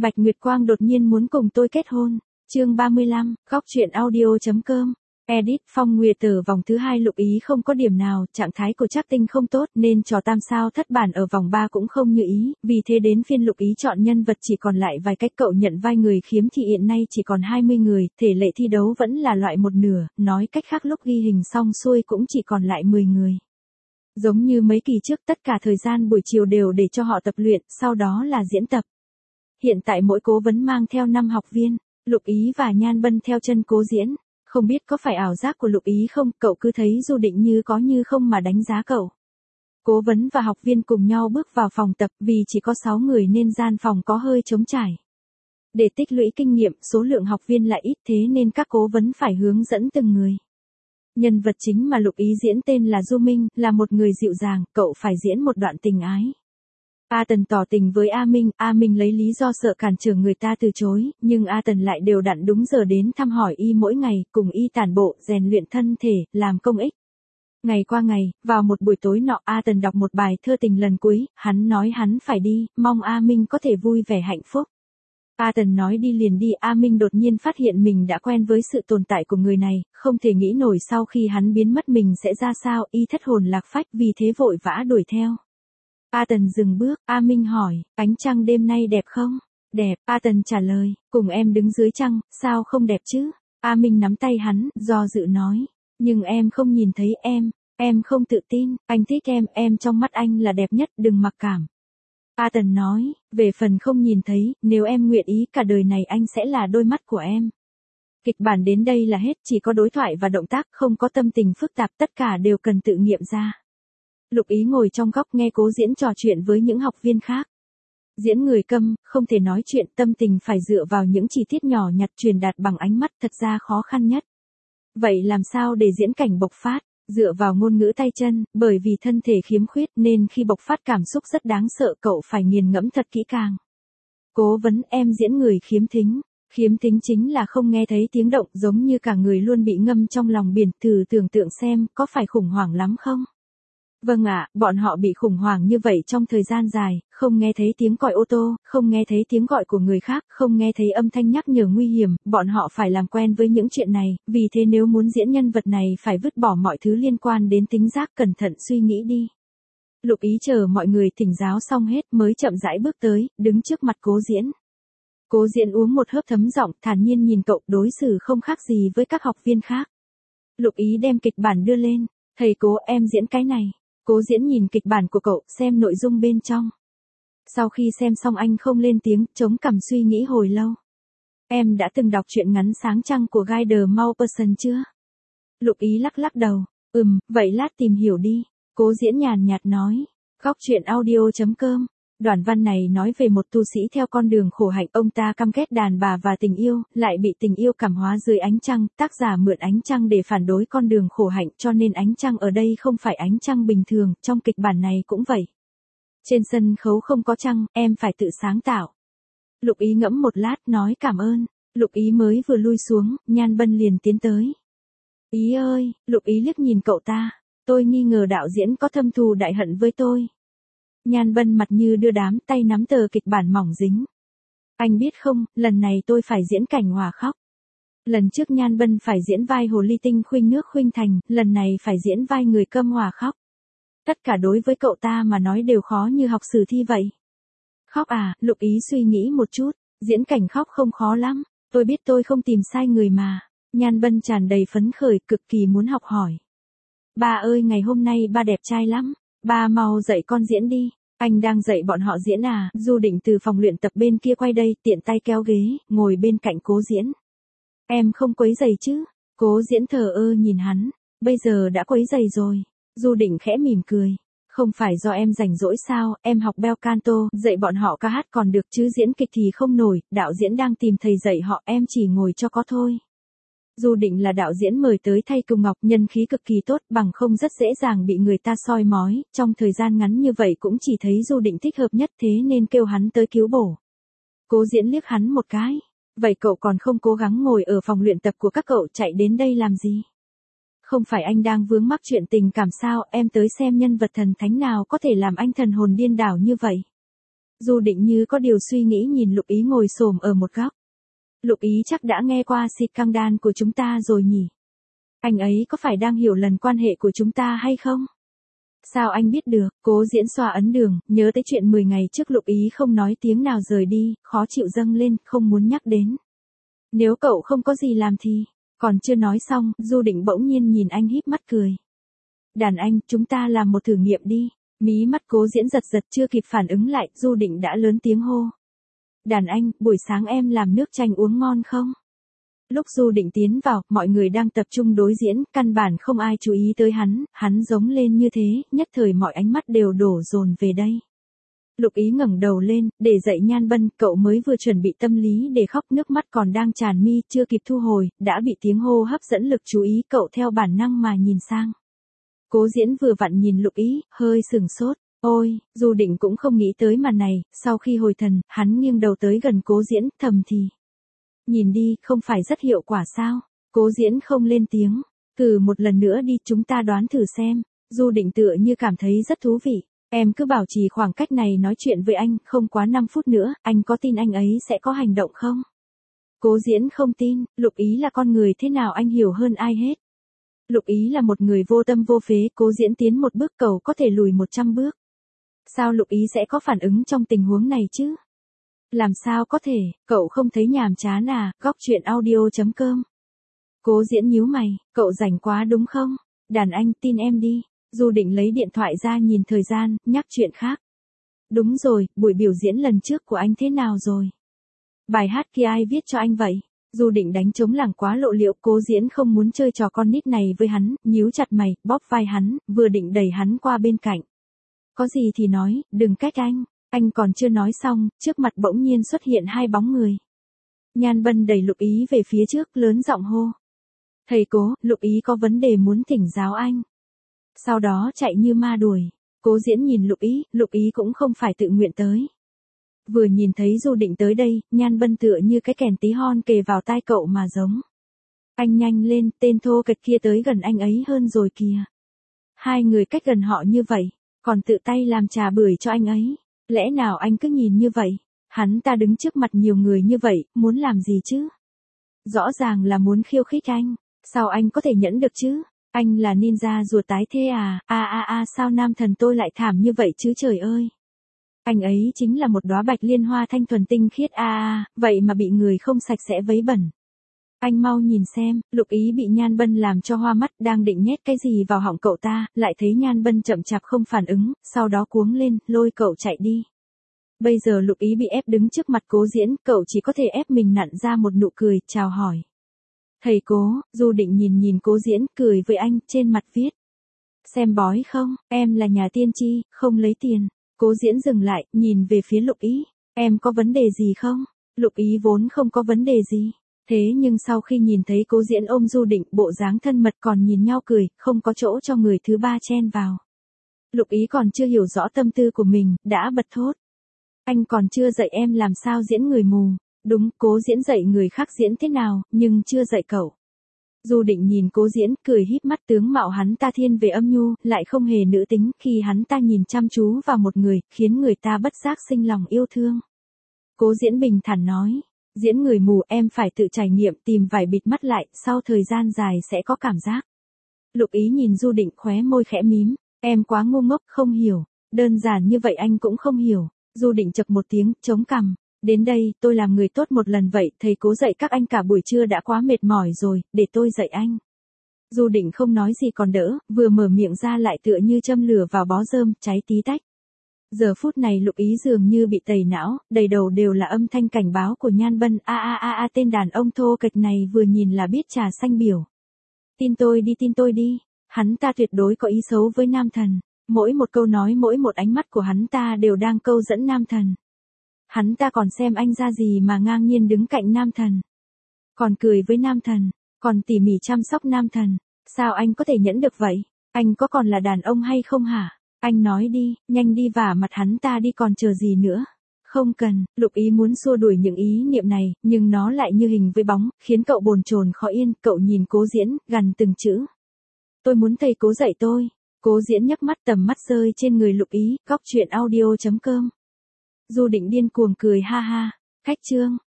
Bạch Nguyệt Quang đột nhiên muốn cùng tôi kết hôn. Chương 35, góc truyện audio.com. Edit Phong Nguyệt Tử vòng thứ 2 Lục Ý không có điểm nào, trạng thái của Trác Tinh không tốt nên trò tam sao thất bản ở vòng 3 cũng không như ý, vì thế đến phiên Lục Ý chọn nhân vật chỉ còn lại vài cách. Cậu nhận vai người khiếm thị hiện nay chỉ còn 20 người, thể lệ thi đấu vẫn là loại một nửa, nói cách khác lúc ghi hình xong xuôi cũng chỉ còn lại 10 người. Giống như mấy kỳ trước, tất cả thời gian buổi chiều đều để cho họ tập luyện, sau đó là diễn tập. Hiện tại mỗi cố vấn mang theo 5 học viên, Lục Ý và Nhan Bân theo chân cố diễn. Không biết có phải ảo giác của Lục Ý không, cậu cứ thấy Du Định như có như không mà đánh giá cậu. Cố vấn và học viên cùng nhau bước vào phòng tập, vì chỉ có 6 người nên gian phòng có hơi trống trải. Để tích lũy kinh nghiệm, số lượng học viên lại ít, thế nên các cố vấn phải hướng dẫn từng người. Nhân vật chính mà Lục Ý diễn tên là Du Minh, là một người dịu dàng, cậu phải diễn một đoạn tình ái. A Tần tỏ tình với A Minh lấy lý do sợ cản trở người ta từ chối, nhưng A Tần lại đều đặn đúng giờ đến thăm hỏi y mỗi ngày, cùng y tản bộ, rèn luyện thân thể, làm công ích. Ngày qua ngày, vào một buổi tối nọ A Tần đọc một bài thơ tình lần cuối, hắn nói hắn phải đi, mong A Minh có thể vui vẻ hạnh phúc. A Tần nói đi liền đi, A Minh đột nhiên phát hiện mình đã quen với sự tồn tại của người này, không thể nghĩ nổi sau khi hắn biến mất mình sẽ ra sao, y thất hồn lạc phách, vì thế vội vã đuổi theo. A Tần dừng bước, A Minh hỏi, ánh trăng đêm nay đẹp không? Đẹp, A Tần trả lời, cùng em đứng dưới trăng, sao không đẹp chứ? A Minh nắm tay hắn, do dự nói, nhưng em không nhìn thấy em không tự tin, anh thích em trong mắt anh là đẹp nhất, đừng mặc cảm. A Tần nói, về phần không nhìn thấy, nếu em nguyện ý cả đời này anh sẽ là đôi mắt của em. Kịch bản đến đây là hết, chỉ có đối thoại và động tác, không có tâm tình phức tạp, tất cả đều cần tự nghiệm ra. Lục Ý ngồi trong góc nghe cố diễn trò chuyện với những học viên khác. Diễn người câm, không thể nói chuyện, tâm tình phải dựa vào những chi tiết nhỏ nhặt truyền đạt bằng ánh mắt, thật ra khó khăn nhất. Vậy làm sao để diễn cảnh bộc phát? Dựa vào ngôn ngữ tay chân, bởi vì thân thể khiếm khuyết nên khi bộc phát cảm xúc rất đáng sợ, cậu phải nghiền ngẫm thật kỹ càng. Cố vấn, em diễn người khiếm thính. Khiếm thính chính là không nghe thấy tiếng động, giống như cả người luôn bị ngâm trong lòng biển, thử tưởng tượng xem, có phải khủng hoảng lắm không? Vâng ạ, bọn họ bị khủng hoảng như vậy trong thời gian dài, không nghe thấy tiếng còi ô tô, không nghe thấy tiếng gọi của người khác, không nghe thấy âm thanh nhắc nhở nguy hiểm, bọn họ phải làm quen với những chuyện này, vì thế nếu muốn diễn nhân vật này phải vứt bỏ mọi thứ liên quan đến tính giác, cẩn thận suy nghĩ đi. Lục Ý chờ mọi người thỉnh giáo xong hết mới chậm rãi bước tới, đứng trước mặt cố diễn. Cố diễn uống một hớp thấm giọng, thản nhiên nhìn cậu, đối xử không khác gì với các học viên khác. Lục Ý đem kịch bản đưa lên, thầy cố, em diễn cái này. Cố diễn nhìn kịch bản của cậu, xem nội dung bên trong. Sau khi xem xong anh không lên tiếng, chống cằm suy nghĩ hồi lâu. Em đã từng đọc truyện ngắn Sáng Trăng của Guy de Maupassant chưa? Lục Ý lắc lắc đầu, vậy lát tìm hiểu đi. Cố diễn nhàn nhạt nói, góc truyện audio.com. Đoạn văn này nói về một tu sĩ theo con đường khổ hạnh, ông ta căm ghét đàn bà và tình yêu, lại bị tình yêu cảm hóa dưới ánh trăng, tác giả mượn ánh trăng để phản đối con đường khổ hạnh, cho nên ánh trăng ở đây không phải ánh trăng bình thường, trong kịch bản này cũng vậy. Trên sân khấu không có trăng, em phải tự sáng tạo. Lục Ý ngẫm một lát, nói cảm ơn. Lục Ý mới vừa lui xuống, Nhan Bân liền tiến tới. Ý ơi, Lục Ý liếc nhìn cậu ta, tôi nghi ngờ đạo diễn có thâm thù đại hận với tôi. Nhan Bân mặt như đưa đám, tay nắm tờ kịch bản mỏng dính. Anh biết không, lần này tôi phải diễn cảnh hòa khóc. Lần trước Nhan Bân phải diễn vai hồ ly tinh khuynh nước khuynh thành, lần này phải diễn vai người câm hòa khóc. Tất cả đối với cậu ta mà nói đều khó như học sử thi vậy. Khóc à, Lục Ý suy nghĩ một chút, diễn cảnh khóc không khó lắm, tôi biết tôi không tìm sai người mà. Nhan Bân tràn đầy phấn khởi, cực kỳ muốn học hỏi. Ba ơi, ngày hôm nay ba đẹp trai lắm, ba mau dạy con diễn đi. Anh đang dạy bọn họ diễn à? Du Định từ phòng luyện tập bên kia quay đây, tiện tay kéo ghế, ngồi bên cạnh cố diễn. Em không quấy giày chứ? Cố diễn thờ ơ nhìn hắn, bây giờ đã quấy giày rồi. Du Định khẽ mỉm cười. Không phải do em rảnh rỗi sao, em học bel canto, dạy bọn họ ca hát còn được chứ diễn kịch thì không nổi, đạo diễn đang tìm thầy dạy họ, em chỉ ngồi cho có thôi. Du Định là đạo diễn mời tới thay Cung Ngọc, nhân khí cực kỳ tốt, bằng không rất dễ dàng bị người ta soi mói, trong thời gian ngắn như vậy cũng chỉ thấy Du Định thích hợp nhất, thế nên kêu hắn tới cứu bổ. Cố diễn liếc hắn một cái, vậy cậu còn không cố gắng ngồi ở phòng luyện tập của các cậu, chạy đến đây làm gì? Không phải anh đang vướng mắc chuyện tình cảm sao, em tới xem nhân vật thần thánh nào có thể làm anh thần hồn điên đảo như vậy. Du Định như có điều suy nghĩ nhìn Lục Ý ngồi xổm ở một góc. Lục Ý chắc đã nghe qua scandal của chúng ta rồi nhỉ? Anh ấy có phải đang hiểu lần quan hệ của chúng ta hay không? Sao anh biết được? Cố Diễn xoa ấn đường, nhớ tới chuyện 10 ngày trước Lục Ý không nói tiếng nào rời đi, khó chịu dâng lên, không muốn nhắc đến. Nếu cậu không có gì làm thì... Còn chưa nói xong, Du Định bỗng nhiên nhìn anh híp mắt cười. Đàn anh, chúng ta làm một thử nghiệm đi. Mí mắt Cố Diễn giật giật chưa kịp phản ứng lại, Du Định đã lớn tiếng hô. Đàn anh, buổi sáng em làm nước chanh uống ngon không? Lúc Du Định tiến vào, mọi người đang tập trung đối diễn, căn bản không ai chú ý tới hắn giống lên như thế, nhất thời mọi ánh mắt đều đổ dồn về đây. Lục Ý ngẩng đầu lên, để dậy Nhan Bân, cậu mới vừa chuẩn bị tâm lý để khóc, nước mắt còn đang tràn mi, chưa kịp thu hồi, đã bị tiếng hô hấp dẫn lực chú ý, cậu theo bản năng mà nhìn sang. Cố Diễn vừa vặn nhìn Lục Ý, hơi sửng sốt. Ôi, Du Định cũng không nghĩ tới màn này, sau khi hồi thần, hắn nghiêng đầu tới gần Cố Diễn, thầm thì. Nhìn đi, không phải rất hiệu quả sao? Cố Diễn không lên tiếng. Thử một lần nữa đi, chúng ta đoán thử xem. Du Định tựa như cảm thấy rất thú vị. Em cứ bảo trì khoảng cách này nói chuyện với anh, không quá 5 phút nữa, anh có tin anh ấy sẽ có hành động không? Cố Diễn không tin, Lục Ý là con người thế nào anh hiểu hơn ai hết. Lục Ý là một người vô tâm vô phế, Cố Diễn tiến một bước cầu có thể lùi 100 bước. Sao Lục Ý sẽ có phản ứng trong tình huống này chứ? Làm sao có thể, cậu không thấy nhàm chán à, góc chuyện audio.com. Cố Diễn nhíu mày, cậu rảnh quá đúng không? Đàn anh tin em đi. Du Định lấy điện thoại ra nhìn thời gian, nhắc chuyện khác. Đúng rồi, buổi biểu diễn lần trước của anh thế nào rồi? Bài hát kia ai viết cho anh vậy? Du Định đánh trống lảng quá lộ liễu, Cố Diễn không muốn chơi trò con nít này với hắn, nhíu chặt mày, bóp vai hắn, vừa định đẩy hắn qua bên cạnh. Có gì thì nói, đừng cách anh còn chưa nói xong, trước mặt bỗng nhiên xuất hiện 2 bóng người. Nhan Bân đẩy Lục Ý về phía trước, lớn giọng hô. Thầy Cố, Lục Ý có vấn đề muốn thỉnh giáo anh. Sau đó chạy như ma đuổi. Cố Diễn nhìn Lục Ý cũng không phải tự nguyện tới. Vừa nhìn thấy Du Định tới đây, Nhan Bân tựa như cái kèn tí hon kề vào tai cậu mà giống. Anh nhanh lên, tên thô kệch kia tới gần anh ấy hơn rồi kìa. 2 người cách gần họ như vậy, còn tự tay làm trà bưởi cho anh ấy. Lẽ nào anh cứ nhìn như vậy? Hắn ta đứng trước mặt nhiều người như vậy, muốn làm gì chứ? Rõ ràng là muốn khiêu khích anh. Sao anh có thể nhẫn được chứ? Anh là ninja rùa tái thế à? Sao nam thần tôi lại thảm như vậy chứ trời ơi? Anh ấy chính là một đóa bạch liên hoa thanh thuần tinh khiết vậy mà bị người không sạch sẽ vấy bẩn. Anh mau nhìn xem, Lục Ý bị Nhan Bân làm cho hoa mắt, đang định nhét cái gì vào họng cậu ta, lại thấy Nhan Bân chậm chạp không phản ứng, sau đó cuống lên, lôi cậu chạy đi. Bây giờ Lục Ý bị ép đứng trước mặt Cố Diễn, cậu chỉ có thể ép mình nặn ra một nụ cười, chào hỏi. Thầy Cố, Du Định nhìn Cố Diễn, cười với anh, trên mặt viết. Xem bói không, em là nhà tiên tri, không lấy tiền. Cố Diễn dừng lại, nhìn về phía Lục Ý. Em có vấn đề gì không? Lục Ý vốn không có vấn đề gì. Thế nhưng sau khi nhìn thấy Cố Diễn ôm Du Định, bộ dáng thân mật còn nhìn nhau cười, không có chỗ cho người thứ ba chen vào. Lục Ý còn chưa hiểu rõ tâm tư của mình, đã bật thốt. Anh còn chưa dạy em làm sao diễn người mù. Đúng, Cố Diễn dạy người khác diễn thế nào, nhưng chưa dạy cậu. Du Định nhìn Cố Diễn, cười híp mắt, tướng mạo hắn ta thiên về âm nhu, lại không hề nữ tính, khi hắn ta nhìn chăm chú vào một người, khiến người ta bất giác sinh lòng yêu thương. Cố Diễn bình thản nói, diễn người mù em phải tự trải nghiệm, tìm vải bịt mắt lại, sau thời gian dài sẽ có cảm giác. Lục Ý nhìn Du Định, khóe môi khẽ mím, em quá ngu ngốc, không hiểu, đơn giản như vậy anh cũng không hiểu. Du Định chậc một tiếng, chống cằm. Đến đây, tôi làm người tốt một lần vậy, thầy Cố dạy các anh cả buổi trưa đã quá mệt mỏi rồi, để tôi dạy anh. Du Định không nói gì còn đỡ, vừa mở miệng ra lại tựa như châm lửa vào bó rơm, cháy tí tách. Giờ phút này Lục Ý dường như bị tẩy não, đầy đầu đều là âm thanh cảnh báo của Nhan Bân, tên đàn ông thô kệch này vừa nhìn là biết trà xanh biểu. Tin tôi đi, hắn ta tuyệt đối có ý xấu với nam thần, mỗi một câu nói mỗi một ánh mắt của hắn ta đều đang câu dẫn nam thần. Hắn ta còn xem anh ra gì mà ngang nhiên đứng cạnh nam thần. Còn cười với nam thần, còn tỉ mỉ chăm sóc nam thần. Sao anh có thể nhẫn được vậy? Anh có còn là đàn ông hay không hả? Anh nói đi, nhanh đi vả mặt hắn ta đi còn chờ gì nữa. Không cần, Lục Ý muốn xua đuổi những ý niệm này, nhưng nó lại như hình với bóng, khiến cậu bồn chồn khó yên, cậu nhìn Cố Diễn, gằn từng chữ. Tôi muốn thầy Cố dạy tôi. Cố Diễn nhấc mắt, tầm mắt rơi trên người Lục Ý, góc chuyện audio.com. Du Định điên cuồng cười ha ha. Khách trương,